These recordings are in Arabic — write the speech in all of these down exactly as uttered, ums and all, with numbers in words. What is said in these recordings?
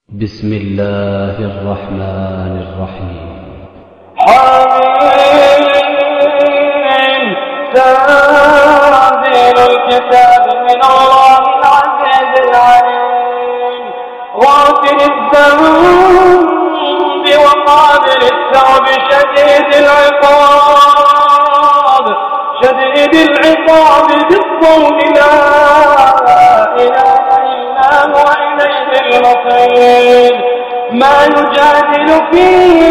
بسم الله الرحمن الرحيم. حميم تنزيل الكتاب من الله العزيز العليم غافر الذنب وقابل التوب شديد العقاب شديد العقاب بالطول لا إله إلا هو إليه المصير. ما يجادل في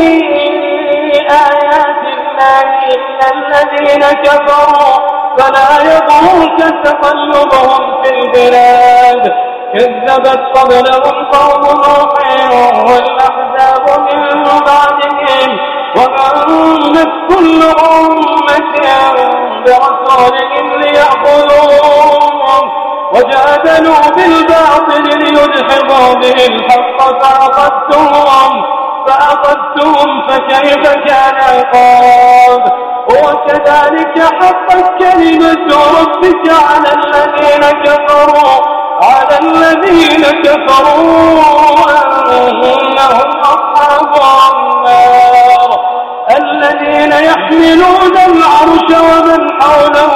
آيات الله إلا الذين كفروا فلا يغرك تقلبهم في البلاد. كذبت قبلهم قوم نوح والأحزاب من بعدهم وهمت كل أمة برسولهم ليأخذوهم وجادلوا بالباطل ليدحضوا به الحق فأخذتهم فأخذتهم فكيف كان عقاب. وكذلك حقت كلمة ربك على الذين كفروا على الذين كفروا أنهم أصحاب النار الذين يحملون العرش ومن حوله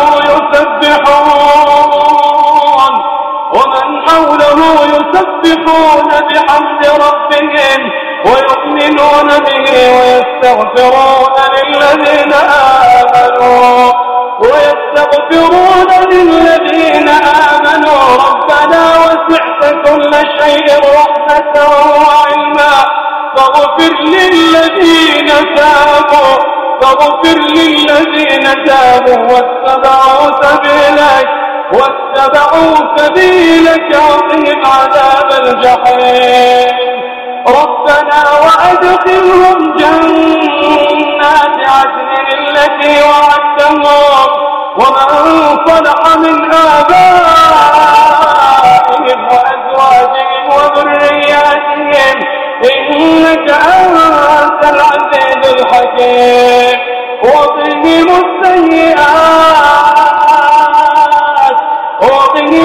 يسبحون ومن حوله يسبحون بحمد ربهم ويؤمنون به ويستغفرون للذين آمنوا ويستغفرون للذين آمنوا ربنا وسعت كل شيء رحمة وعلما فاغفر للذين تابوا فاغفر للذين تابوا واتبعوا سبيلك واتبعوا سبيلك وقهم عذاب الجحيم. ربنا وأدخلهم جنات عدن التي وعدتهم ومن صلح من آبائهم وأزواجهم وذرياتهم إنك أنت العزيز الحكيم. وقهم السيئات وقهم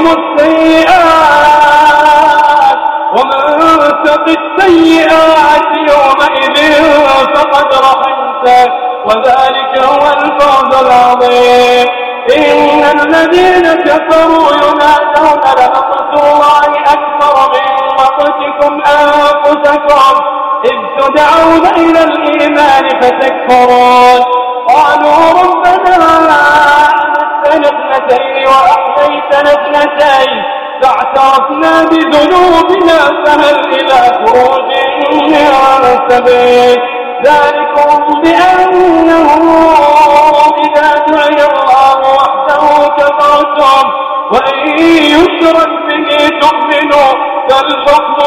السيئات ومن تق السيئات يومئذ فقد رحمته وذلك هو الفوز العظيم. إن الذين كفروا ينادون لمقت الله أكبر من مقتكم أنفسكم إذ تدعون إلى الإيمان فتكفرون قالوا ربنا أمتنا اثنتين وأحييتنا اثنتين فاعترفنا بذنوبنا فهل إلى خروج من سبيل. ذلكم بأنه إذا دعي الله وحده كفرتم وإن يشرك به تؤمنوا فالحكم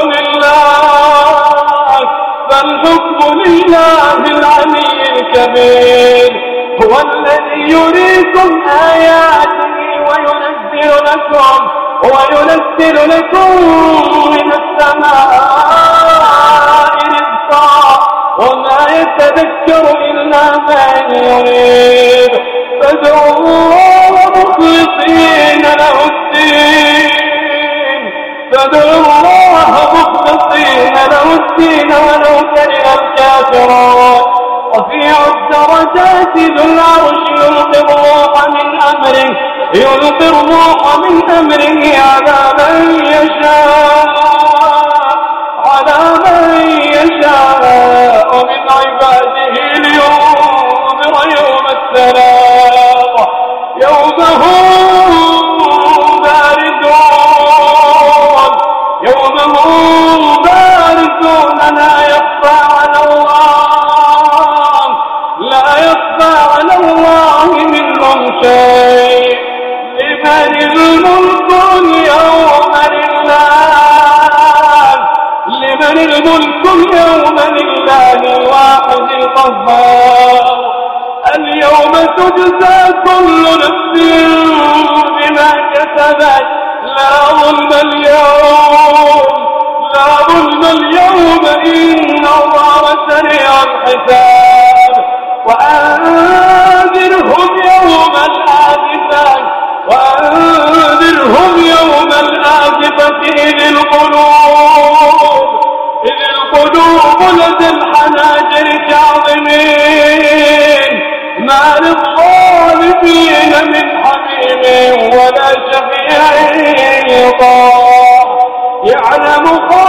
لله فالحكم لله العلي الكبير. هو الذي يريكم آياته وينزل لكم وينزل لكم من السماء رزقا وما يتذكر إلا من يريد فادعوه مخلصين له الدين فادعوا الله مخلصين له الدين ولو كره الكافرون. رفيع الدرجات ذو العرش يلقي الروح من أمره يلقي الروح من أمره على من يشاء على من يشاء من عباده لينذر يوم التلاق يوم هم باردون يوم هم باردون لا يخفى على الله لا يخفى على الله منهم شيء. لمن الملك اليوم لله لمن الملك اليوم لله الواحد القهار. اليوم تجزى كل نفس بما كسبت لا ظلم اليوم لا ظلم اليوم إن الله سريع الحساب. وأنذرهم يوم الآزفة وأنذرهم يوم الآزفة إذ القلوب كاظمين ما للظالمين من حميم ولا شفيع يطاع يعلم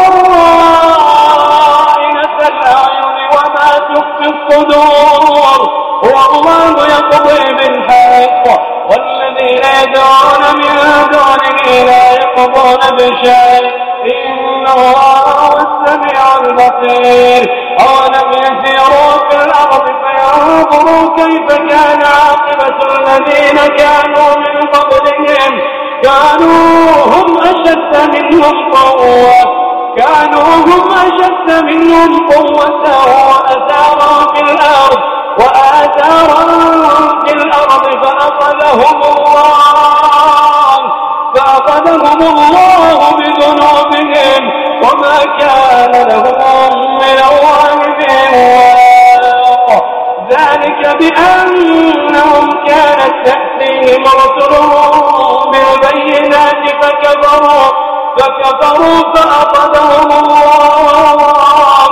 خائنة الأعين وما تخفي الصدور والله يقضي بالحق والذين يدعون من دونه لا يقضون بشيء إن الله هو السميع البصير أولم يسيروا في الأرض فينظروا كيف كان عاقبة الذين كانوا من قبلهم كانوا هم أشد منهم قوة كانوا هم أشد منهم قوة وأثارا في الأرض وآثارا في الأرض فأخذهم الله فأخذهم الله بذنوبهم وما كان لهم من الله من واق ذلك بأنهم كانت تأتيهم رسلهم بالبينات فكفروا فكفروا فأخذهم الله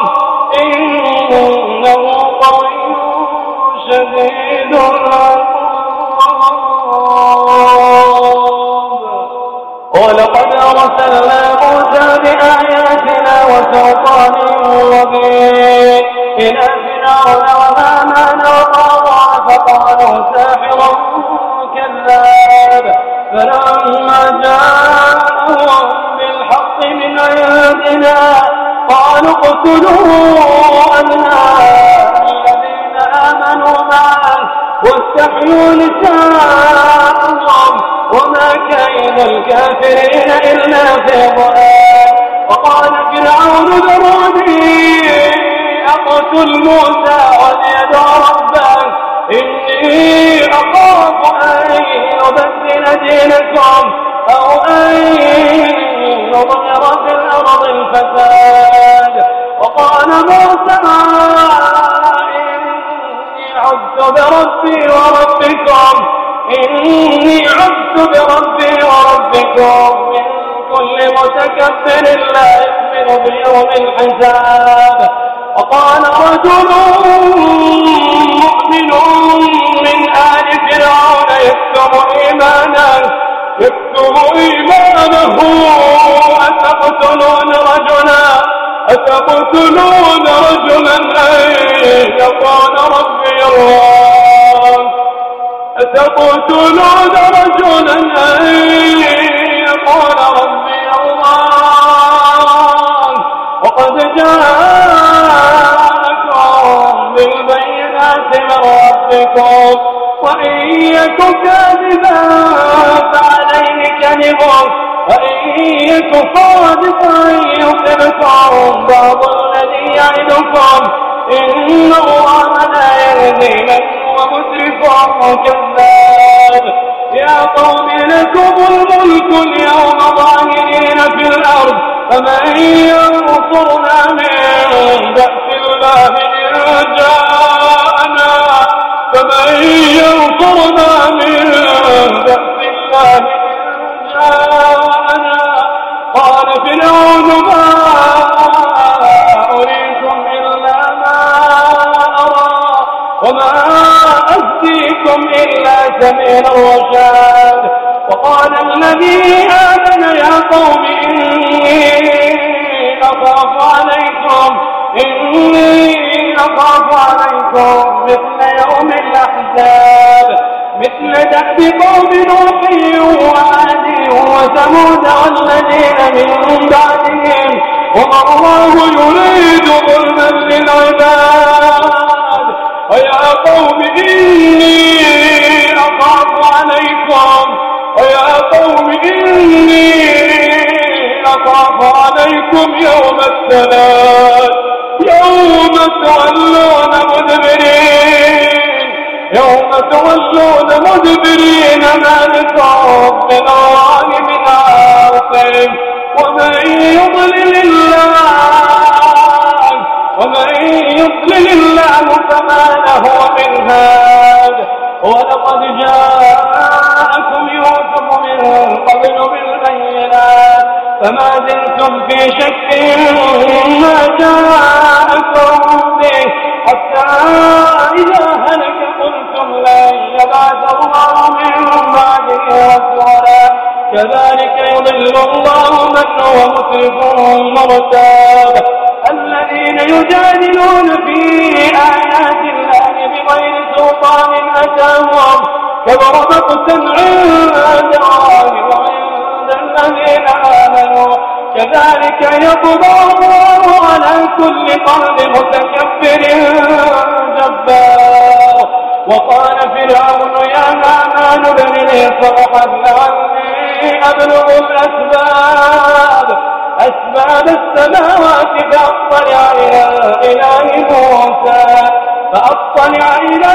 إنه قوي شديد العقاب ولقد أرسلنا موسى بآياتنا وسلطان مبين إلى فرعون وهامان وقارون فقالوا ساحر كذاب فلما جاءهم بالحق من عندنا قالوا اقتلوا أبناء الذين آمنوا معه واستحيوا نساءهم وما كيد الكافرين إلا في ضلال وقال فرعون ذروني أقتل موسى وليدع ربه إني أخاف أن يبدل دينكم أو أن يظهر في الأرض الفساد وقال موسى إني عذت بربي وربكم إني عذت بربي وربكم من كل متكبر لا يؤمن بيوم الحساب وقال رجل مؤمن من آل فرعون يكتب إيمانه يكتب إيمانه أتقتلون رجلا أتقتلون رجلا أن يقول ربي الله أتقتلون رجلا أن يقول ربي الله وقد جاءكم بالبينات من ربكم وإن يك كاذبا فعليه كذبه وإن يك صادقا يصبكم بعض الذي يعدكم إن الله لا يهدي من هو مسرف كذاب يا قوم لكم الملك اليوم ظاهرين في الأرض فمن ينصرنا من بأس الله إن جاءنا فمن ينصرنا من بأس الله إن جاءنا قال فرعون ما أريكم إلا ما أرى وما أهديكم إلا سبيل الرشاد وقال الذي آمن يا قوم إني أخاف عليكم إني أخاف عليكم مثل يوم الأحزاب مثل دأب قوم نوح وعاد وثمود والذين من بعدهم وما الله يريد ظلما للعباد ويا قوم إني أخاف عليكم ويا قوم إني أخاف عليكم يوم التناد يوم تولون مدبرين يوم تولون مدبرين ما لكم من الله من عاصم ومن يضلل الله ومن يضلل الله فما له من هاد ولقد جاءكم يوسف من قبل بالبينات فما زلتم في شك مما جاءكم به حتى كذلك يضل الله من هو مسرف مرتاب الذين يجادلون في آيات الله بغير سلطان أتاهم كبر مقتا عند الله وعند الذين آمنوا كذلك يطبع الله على كل قلب متكبر جبار وقال فرعون يا هامان ابن لي صرحا لعلي أبلغ الأسباب أسباب السماوات فأطلع إلى إله موسى فأطلع إلى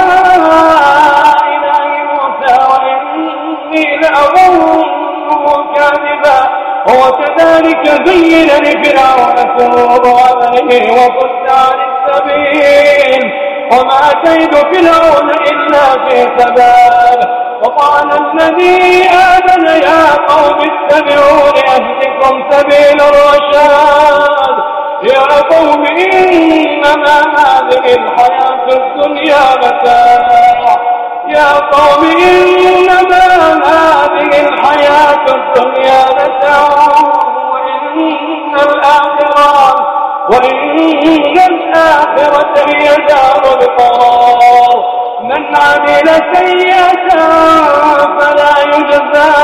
إله موسى وإني لأظنه كاذبا وكذلك زين لفرعون سوء عمله وصد عن السبيل وما كيد فرعون إلا في سباب وقال الذي آمن يا قوم اتبعون أهدكم سبيل الرشاد يا قوم إنما هذه الحياة الدنيا متاع يا قوم إنما هذه الحياة الدنيا متاع وإن الآخرة وإن الآخرة هي دار القرار من عمل سيئة فلا يجزى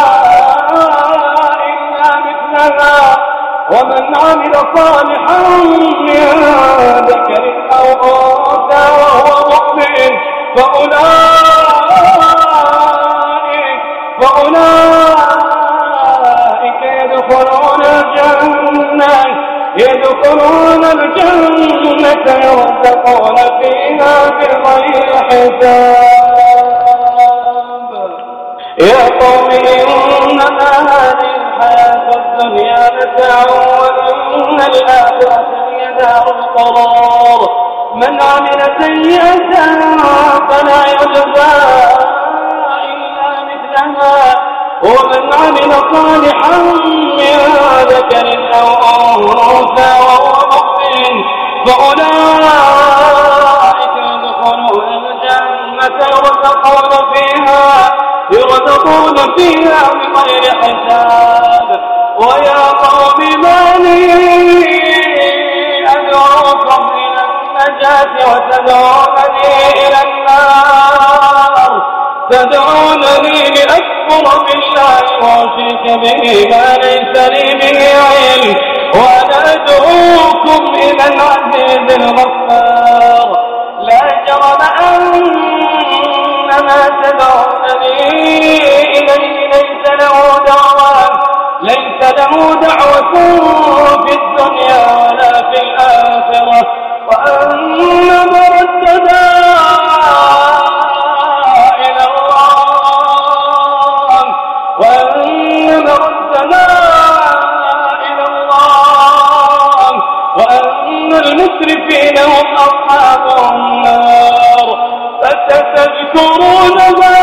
إلا مثلها ومن عمل صالحا من ذكر أو أنثى وهو مؤمن فأولئك فأولئك يدخلون الجنة يدخلون الجنة يرزقون فيها بغير حساب يا قوم إنما هذه الحياة الدنيا متاع وإن الآخرة هي دار القرار من عمل سيئة فلا يجزى إلا مثلها ومن عمل صالحا من ذكر أو أنثى وهو مؤمن فأولئك يدخلون الجنة يرزقون فيها يرزقون فيها بغير حساب ويا قوم ما لي أدعوكم إلى النجاة وتدعونني إلى النار تدعونني لأكفر بالله وأشرك به ما ليس لي به علم وأنا أدعوكم إلى العزيز الغفار لا جرم أن ما تدعونني إليه ليس له دعوة ليس له دعوة في الدنيا ولا في الآخرة وأن مردنا إلى الله وأن مردنا إلى الله وأن المسرفين هم أصحاب النار فستذكرون ما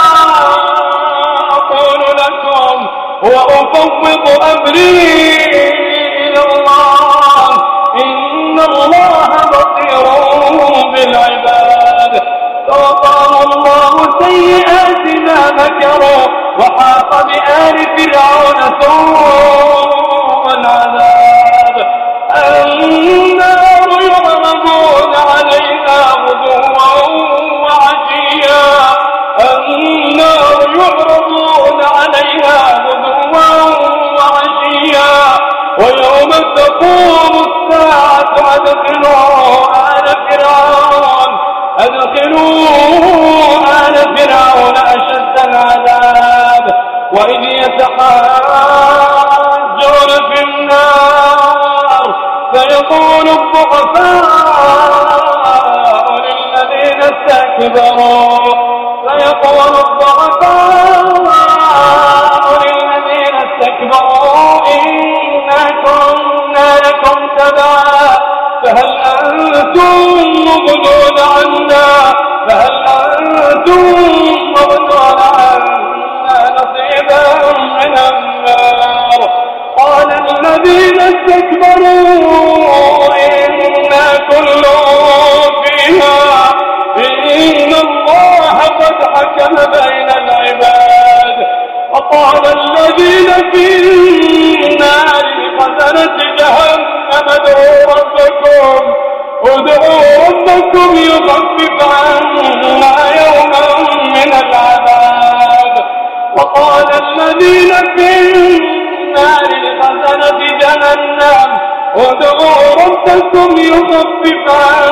أقول لكم وأفوض أمري إلى الله إن الله بصير بالعباد فوقاه الله سيئات ما مكروا وحاق بآل فرعون سوء العذاب النار يعرضون عليها غدوا وعشيا النار يعرضون عليها غدوا وعشيا ويوم تقوم الساعة أدخلوا آل فرعون أدخلوا آل فرعون أشد العذاب وإذ يتحاجون في النار فيقول الضعفاء للذين استكبروا فيقول الضعفاء للذين استكبروا إنا كنا لكم تبعا فهل أنتم مغنون عنا فهل أنتم مغنون عنا نصيبا من النار قال الذين استكبروا إنا كل فيها إن الله قد حكم بين العباد وقال الذين خالدين في النار خزنة جهنم ادعوا ربكم ادعوا ربكم يخفف عنا يوما من العذاب. وقال الذين في النار لخزنة جهنم ادعوا ربكم يخفف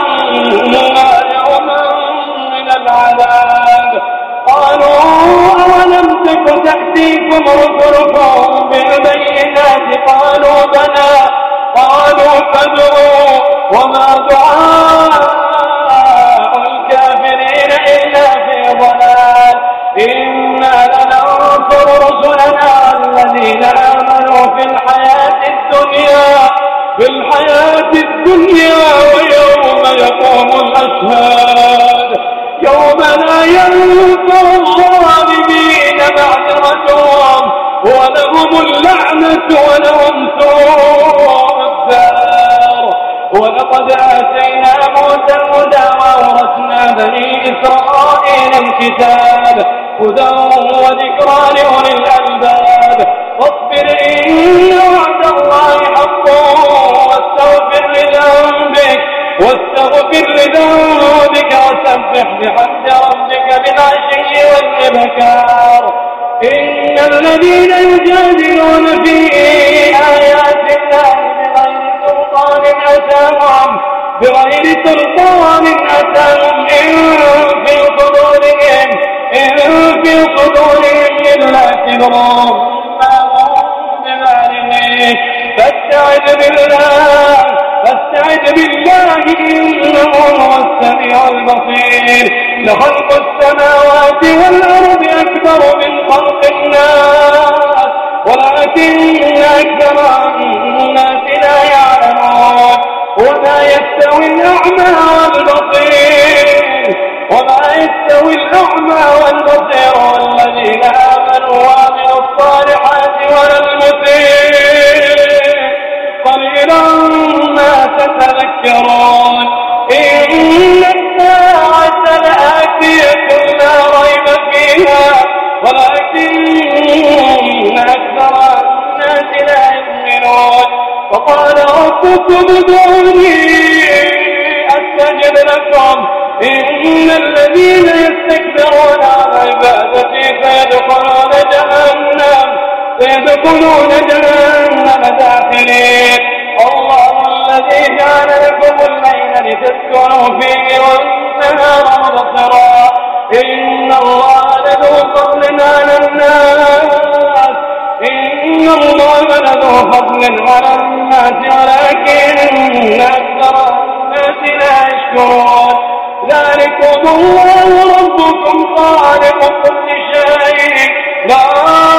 عنا يوما من العذاب. قالوا أولم تك تأتيكم رسلكم بالبينات قالوا بلى قالوا فادعوا وما دعاء الكافرين إلا في ضلال. إنا لننصر رسلنا الذين آمنوا في الحياة الدنيا في الحياة الدنيا ويوم يقوم الأشهاد يوم لا ينفع الظالمين معذرتهم ولهم اللعنة ولهم سوء الدار. ولقد آتينا موسى الهدى وأورثنا بني إسرائيل الكتاب هدى وذكرى لأولي الألباب. واصبر إن وعد الله حق واستغفر لذنبك واستغفر لذنبك وسبح بحمد ربك بالعشي والإبكار. إن الذين يجادلون في آيات الله بغير سلطان أتاهم بغير سلطان أتاهم إن في صدورهم إن في صدورهم إلا كبر ما هم ببالغيه. فاستعذ بالله فاستعذ بالله إنه هو السميع البصير. لخلق السماوات والأرض أكبر من خلق الناس ولكن أكثر الناس لا يعلمون. وما يستوي الأعمى والبصير وما يستوي الأعمى والبصير والذين آمنوا وعملوا الصالحات ولا المسيء قليلا ما تتذكرون. إن الساعة لآتية لا ريب فيها ولكن أكثر الناس لا يؤمنون. وقال ربكم ادعوني أستجب لكم إن الذين يستكبرون عن عبادتي سيدخلون جهنم سيدخلون جهنم داخلين. الله الذي جعل لكم الليل لتسكنوا فيه والنهار مبصرا إن الله لذو فضل على الناس إن الله لذو فضل على الناس ولكن أكثر الناس لا يشكرون. ذلكم الله ربكم خالق كل شيء لا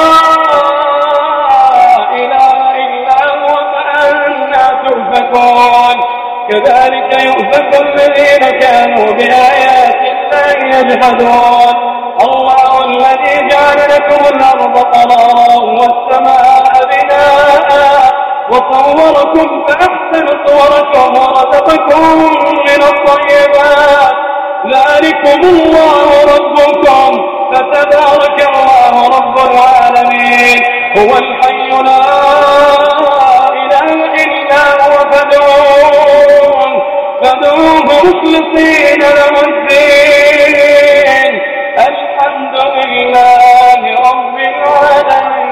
إله إلا هو فأنا تؤفكون. كذلك يؤفك الذين كانوا بآيات الله يجحدون. الله الذي جعل لكم الأرض قرارا والسماء بناء وصوركم فأحسن صوركم ورزقكم من الطيبات. ذلكم الله ربكم فتبارك الله رب العالمين. هو الحي لا إله إلا هو فادعوه فادعوه مخلصين له الدين الحمد لله رب العالمين.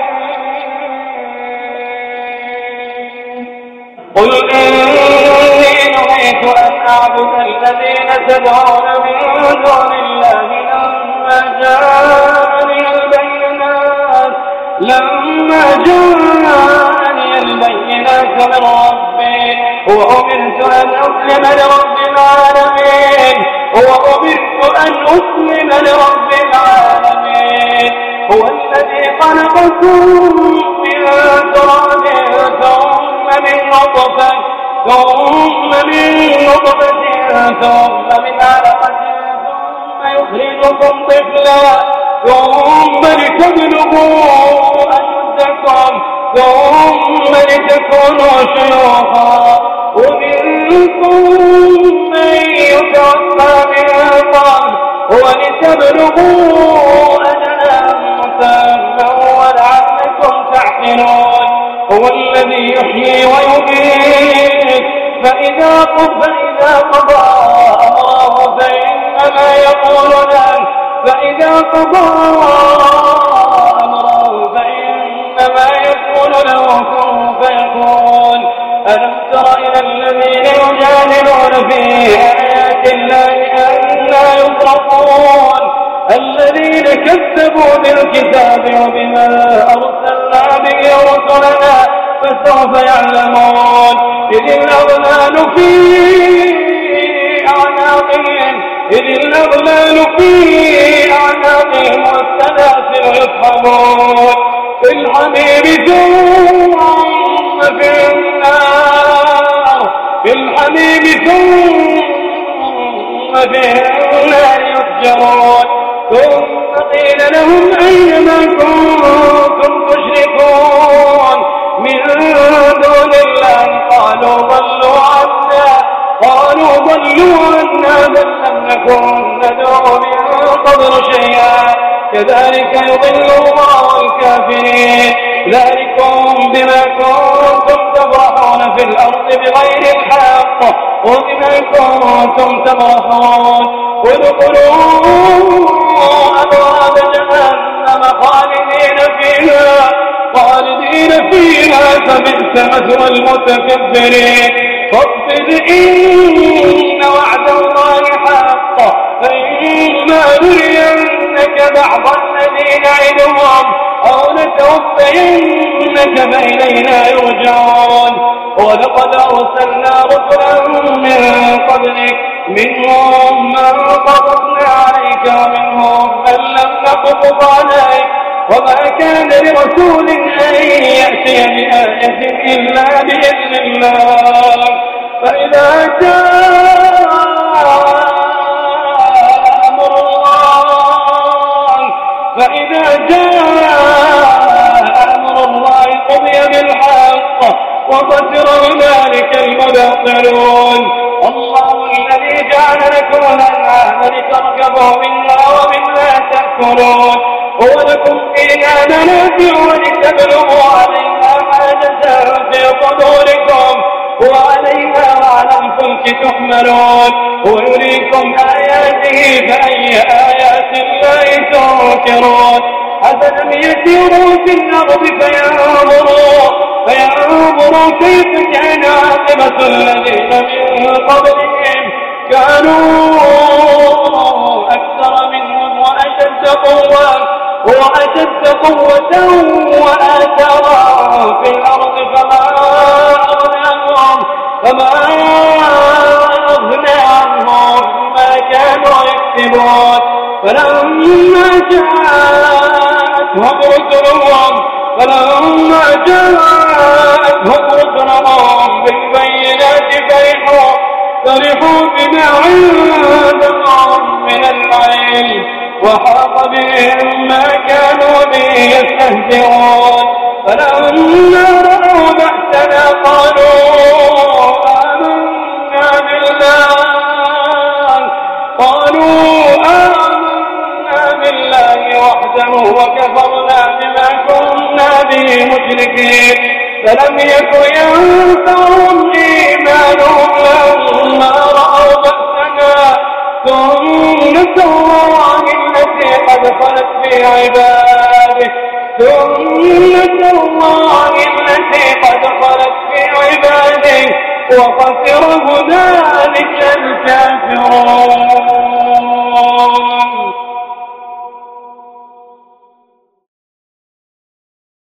قل إني نهيت أن أعبد الذين تدعون من دون الله لما جاءني البينات لما جاءني البينات من ربي وأمرت أن أسلم لرب العالمين وأمرت أن أسلم لرب العالمين. هو الذي خلقكم من تراب ثم من نطفة ثم من نطفة ثم من علقة ثم يخرجكم طفلا ثم لتبلغوا أشدكم ثم لتكونوا شيوخا ومنكم من يتوفى من قبل ولتبلغوا أجلا مسمى ولعلكم تعقلون هو الذي يحيي ويميت فإذا قضى فإذا قضى أمره فإنما يقول له فإذا قضى أمره فإنما يقول له كن فيكون ألم تر إلى الذين يجادلون في آيات الله أنى يصرفون الذين كذبوا بالكتاب وبما أرسلنا به رسلنا فسوف يعلمون إذ الأغلال في أعناقهم إذ الأغلال في أعناقهم والسلاسل يسحبون في الحميم ثم في النار في الحميم ثم في النار يسجرون ثم قيل لهم أين ما كنتم تشركون من دون الله قالوا ضلوا عنا قالوا ضلوا عنا بل لم نكن ندعو من قبل شيئا كذلك يضل الله الكافرين ذلكم بما كنتم تفرحون في الأرض بغير الحق وبما كنتم تمرحون ادخلوا أبواب جهنم خالدين فيها خالدين فيها فبئس مثوى المتكبرين فاصبر إن وعد الله حق فإما نرينك بعض الذي نعدهم أو نتوفينك فإلينا يرجعون ولقد أرسلنا رسلا من قبلك منهم من قصصنا عليك ومنهم من لم نقصص عليك وما كان لرسول أن يأتي بآية إلا بإذن الله فإذا جاء أمر الله فإذا جاء أمر الله قضي بالحق وخسر هنالك المبطلون الله الذي جعل لكم الأنعام لتركبوا منها ومنها تأكلون ولكم فيها منافع ولتبلغوا عليها حاجة في صدوركم وعليها وعلى الفلك تحملون ويريكم آياته فأي آيات الله تنكرون أفلم يسيروا في الأرض فينظروا فينظروا كيف كان عاقبة الذين من قبلهم كانوا أكثر منهم وأشد قوة وأشد قوة وآثارا في الأرض فما أغنى عنهم فما أغنى عنهم ما كانوا يكسبون فلما جاءتهم رسلهم فلما جاءتهم رسلهم بالبينات فرحوا فرحوا بما عندهم من العلم وحاق بهم ما كانوا به يستهزئون فلما رأوا بأسنا قالوا آمنا بالله قالوا آمنا بالله وحده وكفرنا بما كنا به مشركين فلم يكن ينفعهم إيمانهم لما رأوا بأسنا سنة الله التي قد خلت في عباده سنة الله التي قد خلت في عباده وخسر هنالك الكافرون